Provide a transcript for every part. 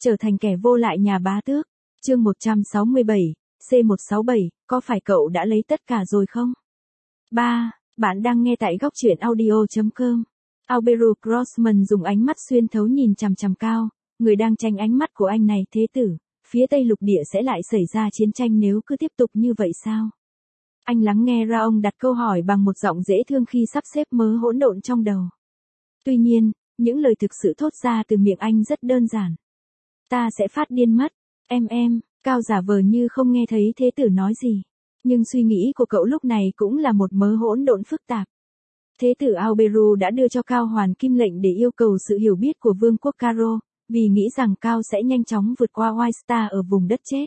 Trở thành kẻ vô lại nhà bá tước. Chương 167, C167, có phải cậu đã lấy tất cả rồi không? 3. Bạn đang nghe tại góc truyện audio.com. Alberu Grossman dùng ánh mắt xuyên thấu nhìn chằm chằm Cao, người đang tranh ánh mắt của anh này. Thế tử, phía Tây lục địa sẽ lại xảy ra chiến tranh nếu cứ tiếp tục như vậy sao? Anh lắng nghe ra ông đặt câu hỏi bằng một giọng dễ thương khi sắp xếp mớ hỗn độn trong đầu. Tuy nhiên, những lời thực sự thốt ra từ miệng anh rất đơn giản. Ta sẽ phát điên mất. Em, Cao giả vờ như không nghe thấy thế tử nói gì. Nhưng suy nghĩ của cậu lúc này cũng là một mớ hỗn độn phức tạp. Thế tử Alberu đã đưa cho Cao hoàn kim lệnh để yêu cầu sự hiểu biết của vương quốc Caro, vì nghĩ rằng Cao sẽ nhanh chóng vượt qua White Star ở vùng đất chết.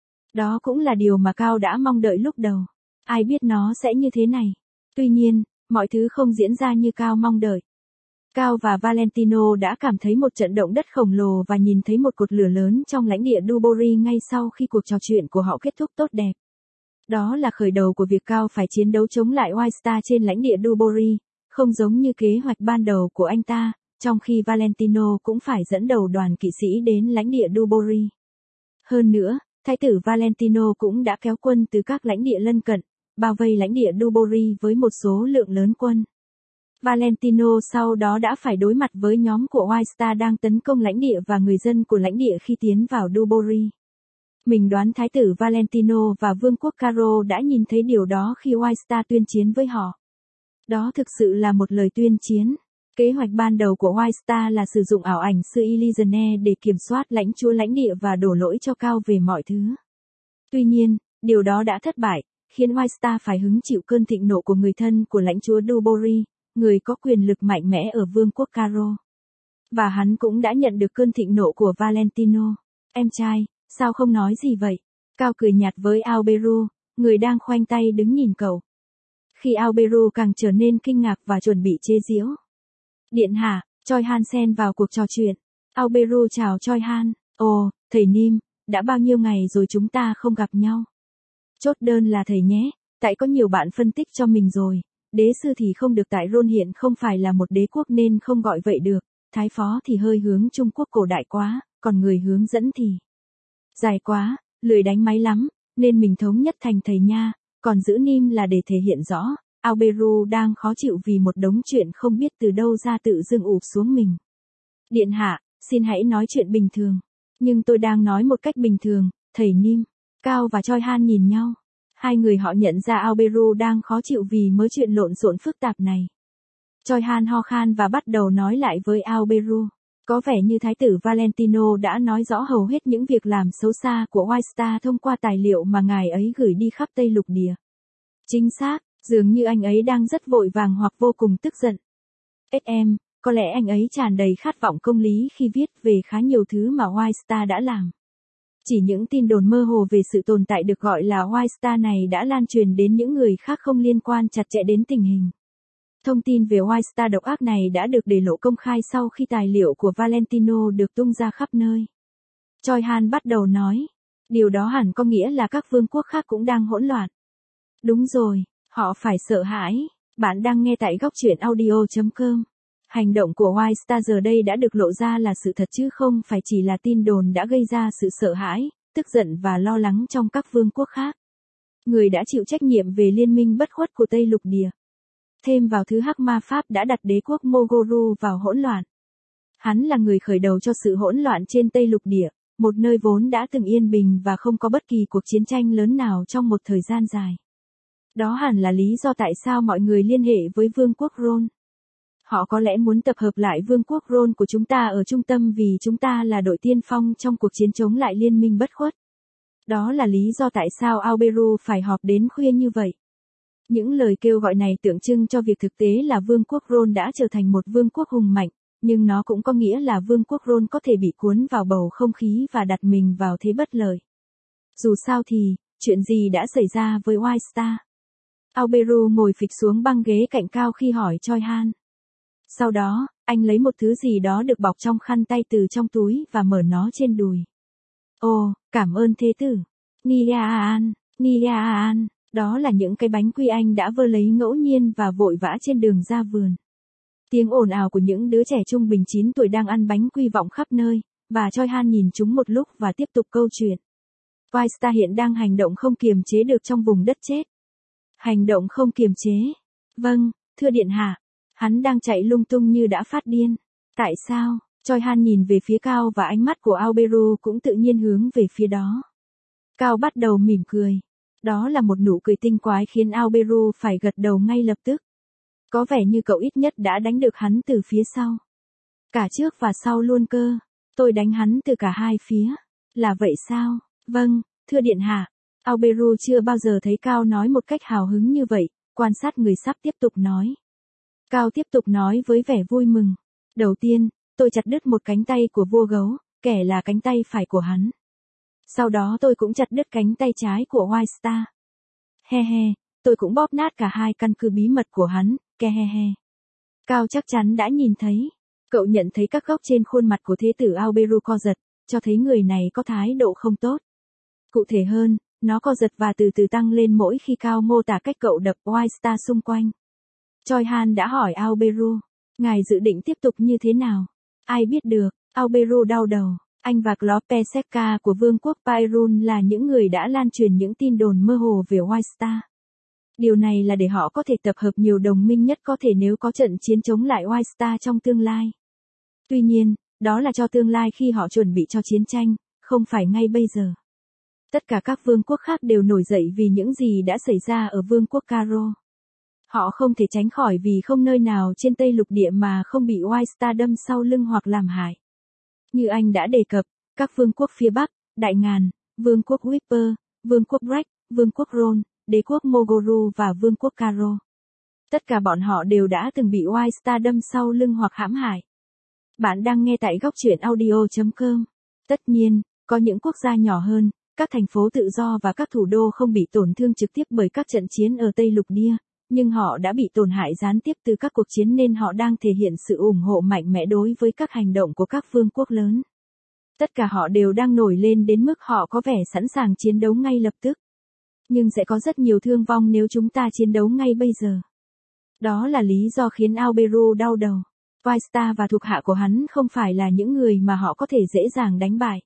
Đó cũng là điều mà Cao đã mong đợi lúc đầu. Ai biết nó sẽ như thế này. Tuy nhiên, mọi thứ không diễn ra như Cao mong đợi. Cao và Valentino đã cảm thấy một trận động đất khổng lồ và nhìn thấy một cột lửa lớn trong lãnh địa Dubori ngay sau khi cuộc trò chuyện của họ kết thúc tốt đẹp. Đó là khởi đầu của việc Cao phải chiến đấu chống lại White Star trên lãnh địa Dubori, không giống như kế hoạch ban đầu của anh ta, trong khi Valentino cũng phải dẫn đầu đoàn kỵ sĩ đến lãnh địa Dubori. Hơn nữa, thái tử Valentino cũng đã kéo quân từ các lãnh địa lân cận, bao vây lãnh địa Dubori với một số lượng lớn quân. Valentino sau đó đã phải đối mặt với nhóm của White Star đang tấn công lãnh địa và người dân của lãnh địa khi tiến vào Dubori. Mình đoán thái tử Valentino và vương quốc Caro đã nhìn thấy điều đó khi White Star tuyên chiến với họ. Đó thực sự là một lời tuyên chiến. Kế hoạch ban đầu của White Star là sử dụng ảo ảnh sư Elisane để kiểm soát lãnh chúa lãnh địa và đổ lỗi cho Cao về mọi thứ. Tuy nhiên, điều đó đã thất bại, khiến White Star phải hứng chịu cơn thịnh nộ của người thân của lãnh chúa Dubori, người có quyền lực mạnh mẽ ở vương quốc Caro. Và hắn cũng đã nhận được cơn thịnh nộ của Valentino. Em trai, sao không nói gì vậy? Cao cười nhạt với Alberu, người đang khoanh tay đứng nhìn cậu. Khi Alberu càng trở nên kinh ngạc và chuẩn bị chế giễu. Điện hạ, Choi Han xen vào cuộc trò chuyện. Alberu chào Choi Han. Ồ, thầy Nim, đã bao nhiêu ngày rồi chúng ta không gặp nhau? Chốt đơn là thầy nhé, tại có nhiều bạn phân tích cho mình rồi. Đế sư thì không được tại Ron hiện không phải là một đế quốc nên không gọi vậy được, thái phó thì hơi hướng Trung Quốc cổ đại quá, còn người hướng dẫn thì dài quá, lười đánh máy lắm, nên mình thống nhất thành thầy nha, còn giữ Nim là để thể hiện rõ. Alberu đang khó chịu vì một đống chuyện không biết từ đâu ra tự dưng ụp xuống mình. Điện hạ, xin hãy nói chuyện bình thường. Nhưng tôi đang nói một cách bình thường, thầy Nim. Cao và Choi Han nhìn nhau. Hai người họ nhận ra Alberu đang khó chịu vì mớ chuyện lộn xộn phức tạp này. Choi Han ho khan và bắt đầu nói lại với Alberu. Có vẻ như thái tử Valentino đã nói rõ hầu hết những việc làm xấu xa của White Star thông qua tài liệu mà ngài ấy gửi đi khắp Tây lục địa. Chính xác, dường như anh ấy đang rất vội vàng hoặc vô cùng tức giận. SM, có lẽ anh ấy tràn đầy khát vọng công lý khi viết về khá nhiều thứ mà White Star đã làm. Chỉ những tin đồn mơ hồ về sự tồn tại được gọi là White Star này đã lan truyền đến những người khác không liên quan chặt chẽ đến tình hình. Thông tin về White Star độc ác này đã được để lộ công khai sau khi tài liệu của Valentino được tung ra khắp nơi. Choi Han bắt đầu nói. Điều đó hẳn có nghĩa là các vương quốc khác cũng đang hỗn loạn. Đúng rồi, họ phải sợ hãi. Bạn đang nghe tại góc truyện audio.com. Hành động của White Star giờ đây đã được lộ ra là sự thật chứ không phải chỉ là tin đồn đã gây ra sự sợ hãi, tức giận và lo lắng trong các vương quốc khác. Người đã chịu trách nhiệm về liên minh bất khuất của Tây lục địa. Thêm vào thứ hắc ma Pháp đã đặt đế quốc Mogoru vào hỗn loạn. Hắn là người khởi đầu cho sự hỗn loạn trên Tây lục địa, một nơi vốn đã từng yên bình và không có bất kỳ cuộc chiến tranh lớn nào trong một thời gian dài. Đó hẳn là lý do tại sao mọi người liên hệ với vương quốc Ron. Họ có lẽ muốn tập hợp lại vương quốc Ron của chúng ta ở trung tâm vì chúng ta là đội tiên phong trong cuộc chiến chống lại liên minh bất khuất. Đó là lý do tại sao Alberu phải họp đến khuya như vậy. Những lời kêu gọi này tượng trưng cho việc thực tế là vương quốc Ron đã trở thành một vương quốc hùng mạnh, nhưng nó cũng có nghĩa là vương quốc Ron có thể bị cuốn vào bầu không khí và đặt mình vào thế bất lợi. Dù sao thì, chuyện gì đã xảy ra với White Star? Alberu ngồi phịch xuống băng ghế cạnh Cao khi hỏi Choi Han. Sau đó, anh lấy một thứ gì đó được bọc trong khăn tay từ trong túi và mở nó trên đùi. Ồ, cảm ơn thế tử. Niaan, đó là những cái bánh quy anh đã vơ lấy ngẫu nhiên và vội vã trên đường ra vườn. Tiếng ồn ào của những đứa trẻ trung bình 9 tuổi đang ăn bánh quy vọng khắp nơi, và Choi Han nhìn chúng một lúc và tiếp tục câu chuyện. White Star hiện đang hành động không kiềm chế được trong vùng đất chết. Hành động không kiềm chế. Vâng, thưa điện hạ. Hắn đang chạy lung tung như đã phát điên. Tại sao? Choi Han nhìn về phía Cao và ánh mắt của Aoberu cũng tự nhiên hướng về phía đó. Cao bắt đầu mỉm cười. Đó là một nụ cười tinh quái khiến Aoberu phải gật đầu ngay lập tức. Có vẻ như cậu ít nhất đã đánh được hắn từ phía sau. Cả trước và sau luôn cơ. Tôi đánh hắn từ cả hai phía. Là vậy sao? Vâng, thưa điện hạ. Aoberu chưa bao giờ thấy Cao nói một cách hào hứng như vậy, quan sát người sắp tiếp tục nói. Cao tiếp tục nói với vẻ vui mừng. Đầu tiên, tôi chặt đứt một cánh tay của vua gấu, kẻ là cánh tay phải của hắn. Sau đó tôi cũng chặt đứt cánh tay trái của White Star. He he, tôi cũng bóp nát cả hai căn cứ bí mật của hắn, ke he he. Cao chắc chắn đã nhìn thấy. Cậu nhận thấy các góc trên khuôn mặt của thế tử Aoberu co giật, cho thấy người này có thái độ không tốt. Cụ thể hơn, nó co giật và từ từ tăng lên mỗi khi Cao mô tả cách cậu đập White Star xung quanh. Choi Han đã hỏi Aoberu, ngài dự định tiếp tục như thế nào? Ai biết được, Aoberu đau đầu. Anh và Klopeseka của Vương quốc Pyrun là những người đã lan truyền những tin đồn mơ hồ về White Star. Điều này là để họ có thể tập hợp nhiều đồng minh nhất có thể nếu có trận chiến chống lại White Star trong tương lai. Tuy nhiên, đó là cho tương lai khi họ chuẩn bị cho chiến tranh, không phải ngay bây giờ. Tất cả các vương quốc khác đều nổi dậy vì những gì đã xảy ra ở vương quốc Karo. Họ không thể tránh khỏi vì không nơi nào trên Tây Lục Địa mà không bị White Star đâm sau lưng hoặc làm hại. Như anh đã đề cập, các vương quốc phía Bắc, Đại Ngàn, vương quốc Whisper, vương quốc Breck, vương quốc Ron, đế quốc Mogoru và vương quốc Karo. Tất cả bọn họ đều đã từng bị White Star đâm sau lưng hoặc hãm hại. Bạn đang nghe tại góc truyện audio.com. Tất nhiên, có những quốc gia nhỏ hơn, các thành phố tự do và các thủ đô không bị tổn thương trực tiếp bởi các trận chiến ở Tây Lục Địa, nhưng họ đã bị tổn hại gián tiếp từ các cuộc chiến nên họ đang thể hiện sự ủng hộ mạnh mẽ đối với các hành động của các vương quốc lớn. Tất cả họ đều đang nổi lên đến mức họ có vẻ sẵn sàng chiến đấu ngay lập tức. Nhưng sẽ có rất nhiều thương vong nếu chúng ta chiến đấu ngay bây giờ. Đó là lý do khiến Aoberu đau đầu. White Star và thuộc hạ của hắn không phải là những người mà họ có thể dễ dàng đánh bại.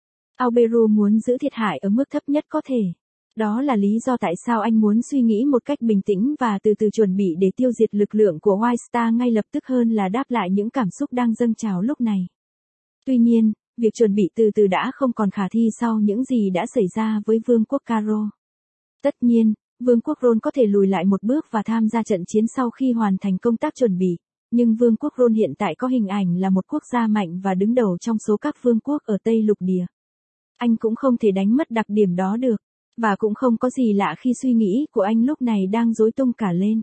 Aoberu muốn giữ thiệt hại ở mức thấp nhất có thể. Đó là lý do tại sao anh muốn suy nghĩ một cách bình tĩnh và từ từ chuẩn bị để tiêu diệt lực lượng của White Star ngay lập tức hơn là đáp lại những cảm xúc đang dâng trào lúc này. Tuy nhiên, việc chuẩn bị từ từ đã không còn khả thi sau những gì đã xảy ra với vương quốc Karo. Tất nhiên, vương quốc Ron có thể lùi lại một bước và tham gia trận chiến sau khi hoàn thành công tác chuẩn bị, nhưng vương quốc Ron hiện tại có hình ảnh là một quốc gia mạnh và đứng đầu trong số các vương quốc ở Tây Lục Địa. Anh cũng không thể đánh mất đặc điểm đó được. Và cũng không có gì lạ khi suy nghĩ của anh lúc này đang rối tung cả lên.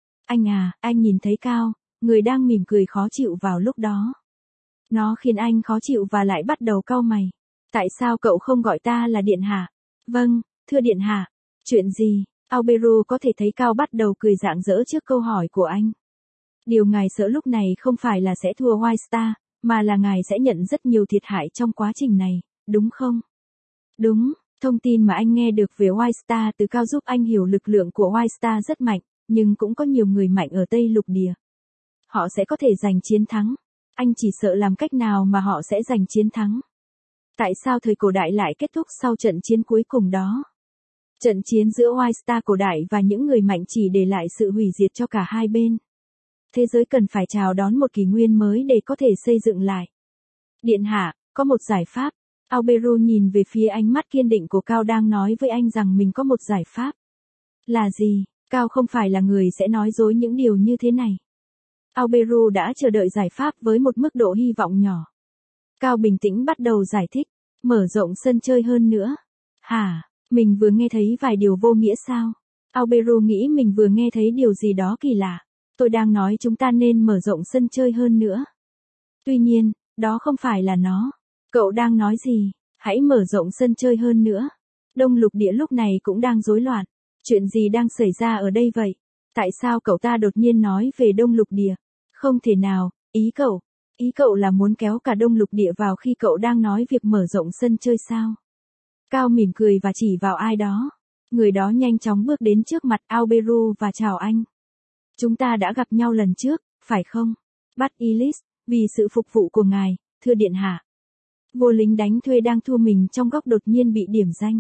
Anh nhìn thấy Cao, người đang mỉm cười khó chịu vào lúc đó. Nó khiến anh khó chịu và lại bắt đầu cau mày. Tại sao cậu không gọi ta là điện hạ? Vâng, thưa điện hạ. Chuyện gì? Aoberu có thể thấy Cao bắt đầu cười rạng rỡ trước câu hỏi của anh. Điều ngài sợ lúc này không phải là sẽ thua White Star, mà là ngài sẽ nhận rất nhiều thiệt hại trong quá trình này, đúng không? Đúng. Thông tin mà anh nghe được về White Star từ Cao giúp anh hiểu lực lượng của White Star rất mạnh, nhưng cũng có nhiều người mạnh ở Tây Lục Địa. Họ sẽ có thể giành chiến thắng. Anh chỉ sợ làm cách nào mà họ sẽ giành chiến thắng. Tại sao thời cổ đại lại kết thúc sau trận chiến cuối cùng đó? Trận chiến giữa White Star cổ đại và những người mạnh chỉ để lại sự hủy diệt cho cả hai bên. Thế giới cần phải chào đón một kỷ nguyên mới để có thể xây dựng lại. Điện hạ, có một giải pháp. Aoberu nhìn về phía ánh mắt kiên định của Cao đang nói với anh rằng mình có một giải pháp. Là gì? Cao không phải là người sẽ nói dối những điều như thế này. Aoberu đã chờ đợi giải pháp với một mức độ hy vọng nhỏ. Cao bình tĩnh bắt đầu giải thích. Mở rộng sân chơi hơn nữa. Hả? Mình vừa nghe thấy vài điều vô nghĩa sao? Aoberu nghĩ mình vừa nghe thấy điều gì đó kỳ lạ. Tôi đang nói chúng ta nên mở rộng sân chơi hơn nữa. Tuy nhiên, đó không phải là nó. Cậu đang nói gì? Hãy mở rộng sân chơi hơn nữa. Đông Lục Địa lúc này cũng đang rối loạn. Chuyện gì đang xảy ra ở đây vậy? Tại sao cậu ta đột nhiên nói về Đông Lục Địa? Không thể nào, ý cậu là muốn kéo cả Đông Lục Địa vào khi cậu đang nói việc mở rộng sân chơi sao? Cao mỉm cười và chỉ vào ai đó. Người đó nhanh chóng bước đến trước mặt Aoberu và chào anh. Chúng ta đã gặp nhau lần trước, phải không? Bắt Ilis, vì sự phục vụ của ngài, thưa điện hạ. Vua lính đánh thuê đang thu mình trong góc đột nhiên bị điểm danh.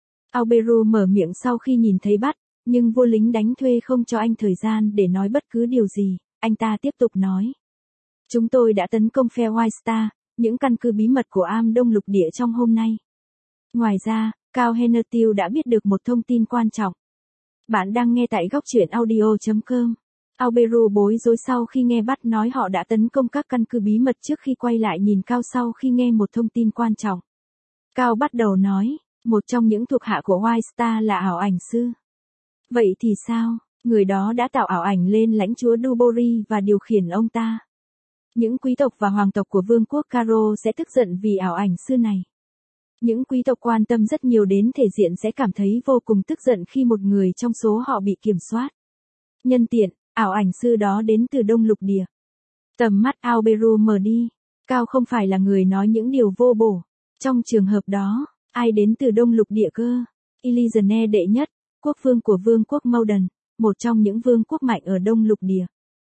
Alberu mở miệng sau khi nhìn thấy bắt, nhưng vua lính đánh thuê không cho anh thời gian để nói bất cứ điều gì, anh ta tiếp tục nói. Chúng tôi đã tấn công phe White Star, những căn cứ bí mật của Am Đông Lục Địa trong hôm nay. Ngoài ra, Cao Hennertil đã biết được một thông tin quan trọng. Bạn đang nghe tại góc truyện audio.com. Alberu bối rối sau khi nghe bắt nói họ đã tấn công các căn cứ bí mật trước khi quay lại nhìn Cao sau khi nghe một thông tin quan trọng. Cao bắt đầu nói, một trong những thuộc hạ của White Star là ảo ảnh sư. Vậy thì sao, người đó đã tạo ảo ảnh lên lãnh chúa Dubori và điều khiển ông ta. Những quý tộc và hoàng tộc của vương quốc Caro sẽ tức giận vì ảo ảnh sư này. Những quý tộc quan tâm rất nhiều đến thể diện sẽ cảm thấy vô cùng tức giận khi một người trong số họ bị kiểm soát. Nhân tiện, ảo ảnh sư đó đến từ Đông Lục Địa. Tầm mắt Alberu mở đi. Cao không phải là người nói những điều vô bổ. Trong trường hợp đó, ai đến từ Đông Lục Địa cơ? Elizane đệ nhất, quốc vương của vương quốc Maudan, một trong những vương quốc mạnh ở Đông Lục Địa.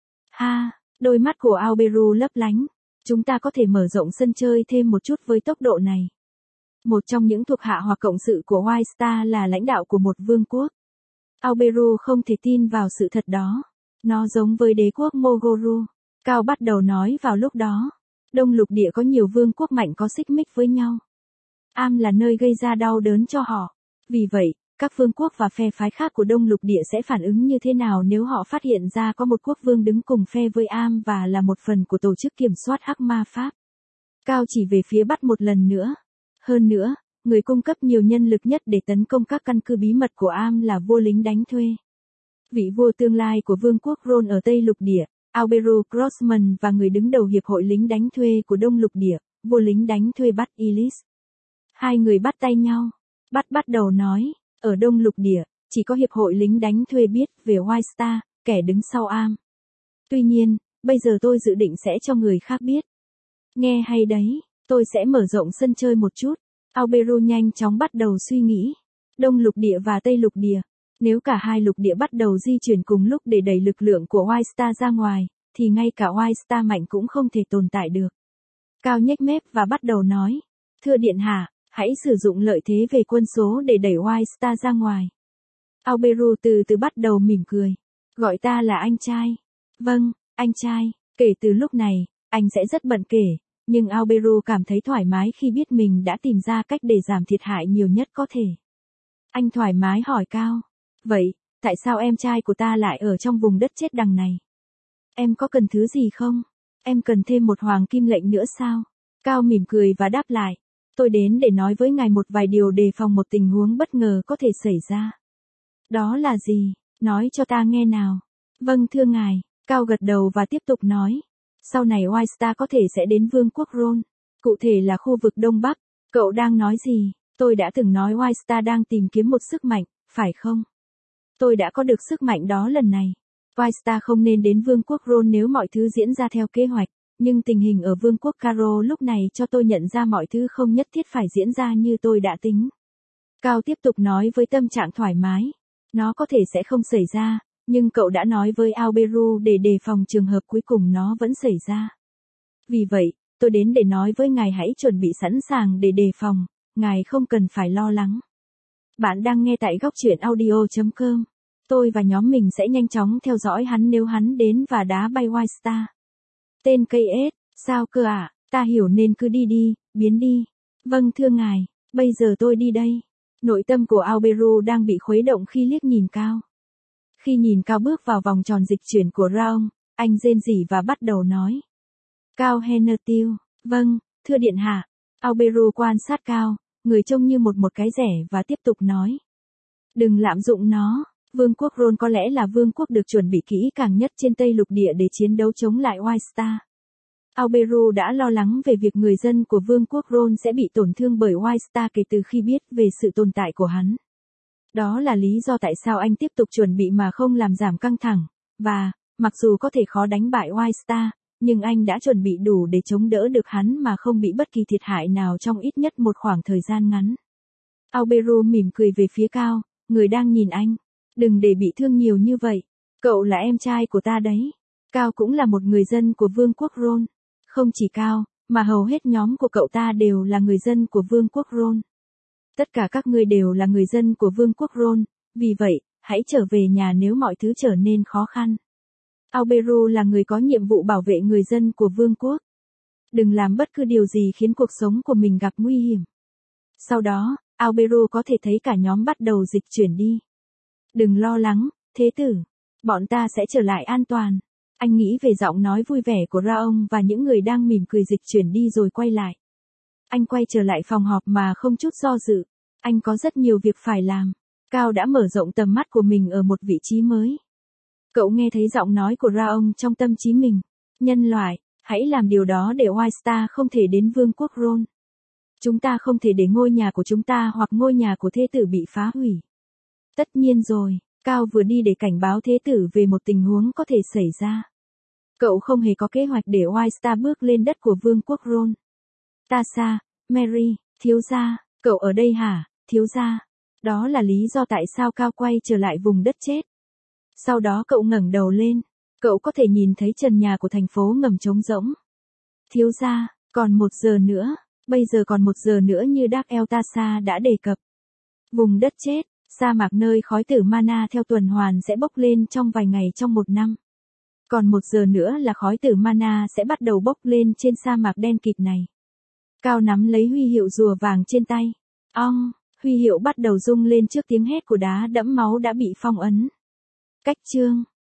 Ha, đôi mắt của Alberu lấp lánh. Chúng ta có thể mở rộng sân chơi thêm một chút với tốc độ này. Một trong những thuộc hạ hoặc cộng sự của White Star là lãnh đạo của một vương quốc. Alberu không thể tin vào sự thật đó. Nó giống với đế quốc Mogoru. Cao bắt đầu nói vào lúc đó. Đông Lục Địa có nhiều vương quốc mạnh có xích mích với nhau. Am là nơi gây ra đau đớn cho họ. Vì vậy, các vương quốc và phe phái khác của Đông Lục Địa sẽ phản ứng như thế nào nếu họ phát hiện ra có một quốc vương đứng cùng phe với Am và là một phần của tổ chức kiểm soát hắc ma pháp. Cao chỉ về phía bắt một lần nữa. Hơn nữa, người cung cấp nhiều nhân lực nhất để tấn công các căn cứ bí mật của Am là vua lính đánh thuê. Vị vua tương lai của vương quốc Rhône ở Tây Lục Địa, Alberu Grossman và người đứng đầu hiệp hội lính đánh thuê của Đông Lục Địa, vua lính đánh thuê bắt Ellis. Hai người bắt tay nhau. Bắt đầu nói, ở Đông Lục Địa, chỉ có hiệp hội lính đánh thuê biết về White Star, kẻ đứng sau Am. Tuy nhiên, bây giờ tôi dự định sẽ cho người khác biết. Nghe hay đấy, tôi sẽ mở rộng sân chơi một chút. Alberu nhanh chóng bắt đầu suy nghĩ. Đông Lục Địa và Tây Lục Địa. Nếu cả hai lục địa bắt đầu di chuyển cùng lúc để đẩy lực lượng của White Star ra ngoài, thì ngay cả White Star mạnh cũng không thể tồn tại được. Cao nhếch mép và bắt đầu nói. Thưa điện hạ, hãy sử dụng lợi thế về quân số để đẩy White Star ra ngoài. Alberu từ từ bắt đầu mỉm cười. Gọi ta là anh trai. Vâng, anh trai. Kể từ lúc này, anh sẽ rất bận kể. Nhưng Alberu cảm thấy thoải mái khi biết mình đã tìm ra cách để giảm thiệt hại nhiều nhất có thể. Anh thoải mái hỏi Cao. Vậy, tại sao em trai của ta lại ở trong vùng đất chết đằng này? Em có cần thứ gì không? Em cần thêm một hoàng kim lệnh nữa sao? Cao mỉm cười và đáp lại. Tôi đến để nói với ngài một vài điều đề phòng một tình huống bất ngờ có thể xảy ra. Đó là gì? Nói cho ta nghe nào. Vâng thưa ngài, Cao gật đầu và tiếp tục nói. Sau này White Star có thể sẽ đến vương quốc Rhône, cụ thể là khu vực Đông Bắc. Cậu đang nói gì? Tôi đã từng nói White Star đang tìm kiếm một sức mạnh, phải không? Tôi đã có được sức mạnh đó lần này. White Star không nên đến vương quốc Rhône nếu mọi thứ diễn ra theo kế hoạch, nhưng tình hình ở vương quốc Caro lúc này cho tôi nhận ra mọi thứ không nhất thiết phải diễn ra như tôi đã tính. Cao tiếp tục nói với tâm trạng thoải mái. Nó có thể sẽ không xảy ra, nhưng cậu đã nói với Alberu để đề phòng trường hợp cuối cùng nó vẫn xảy ra. Vì vậy, tôi đến để nói với ngài hãy chuẩn bị sẵn sàng để đề phòng, ngài không cần phải lo lắng. Bạn đang nghe tại góc truyện audio.com. Tôi và nhóm mình sẽ nhanh chóng theo dõi hắn nếu hắn đến và đá bay White Star. Tên cây ếch, sao cơ ạ? Ta hiểu nên cứ đi đi, biến đi. Vâng thưa ngài, bây giờ tôi đi đây. Nội tâm của Alberu đang bị khuấy động khi liếc nhìn Cao. Khi nhìn Cao bước vào vòng tròn dịch chuyển của Raon, anh rên rỉ và bắt đầu nói. Cao Hennertil, vâng, thưa điện hạ. Alberu quan sát Cao, người trông như một cái rẻ và tiếp tục nói. Đừng lạm dụng nó. Vương quốc Rhône có lẽ là vương quốc được chuẩn bị kỹ càng nhất trên Tây Lục Địa để chiến đấu chống lại White Star. Alberu đã lo lắng về việc người dân của vương quốc Rhône sẽ bị tổn thương bởi White Star kể từ khi biết về sự tồn tại của hắn. Đó là lý do tại sao anh tiếp tục chuẩn bị mà không làm giảm căng thẳng, và, mặc dù có thể khó đánh bại White Star, nhưng anh đã chuẩn bị đủ để chống đỡ được hắn mà không bị bất kỳ thiệt hại nào trong ít nhất một khoảng thời gian ngắn. Alberu mỉm cười về phía Cao, người đang nhìn anh. Đừng để bị thương nhiều như vậy. Cậu là em trai của ta đấy. Cao cũng là một người dân của vương quốc Rhône. Không chỉ Cao, mà hầu hết nhóm của cậu ta đều là người dân của Vương quốc Ron. Tất cả các ngươi đều là người dân của Vương quốc Ron, vì vậy, hãy trở về nhà nếu mọi thứ trở nên khó khăn. Auberu là người có nhiệm vụ bảo vệ người dân của vương quốc. Đừng làm bất cứ điều gì khiến cuộc sống của mình gặp nguy hiểm. Sau đó, Auberu có thể thấy cả nhóm bắt đầu dịch chuyển đi. Đừng lo lắng, thế tử. Bọn ta sẽ trở lại an toàn. Anh nghĩ về giọng nói vui vẻ của Raong và những người đang mỉm cười dịch chuyển đi rồi quay lại. Anh quay trở lại phòng họp mà không chút do dự. Anh có rất nhiều việc phải làm. Cao đã mở rộng tầm mắt của mình ở một vị trí mới. Cậu nghe thấy giọng nói của Raong trong tâm trí mình. Nhân loại, hãy làm điều đó để White Star không thể đến vương quốc Ron. Chúng ta không thể để ngôi nhà của chúng ta hoặc ngôi nhà của thế tử bị phá hủy. Tất nhiên rồi, Cao vừa đi để cảnh báo thế tử về một tình huống có thể xảy ra. Cậu không hề có kế hoạch để White Star bước lên đất của vương quốc Ron. Tasha, Mary, thiếu gia, cậu ở đây hả, thiếu gia? Đó là lý do tại sao Cao quay trở lại vùng đất chết. Sau đó cậu ngẩng đầu lên, cậu có thể nhìn thấy trần nhà của thành phố ngầm trống rỗng. Thiếu gia, còn 1 giờ nữa, bây giờ còn 1 giờ nữa như Dark Eltasha đã đề cập. Vùng đất chết, sa mạc nơi khói tử mana theo tuần hoàn sẽ bốc lên trong vài ngày trong 1 năm. Còn 1 giờ nữa là khói tử mana sẽ bắt đầu bốc lên trên sa mạc đen kịt này. Cao nắm lấy huy hiệu rùa vàng trên tay. Ong, huy hiệu bắt đầu rung lên trước tiếng hét của đá đẫm máu đã bị phong ấn. Cách chương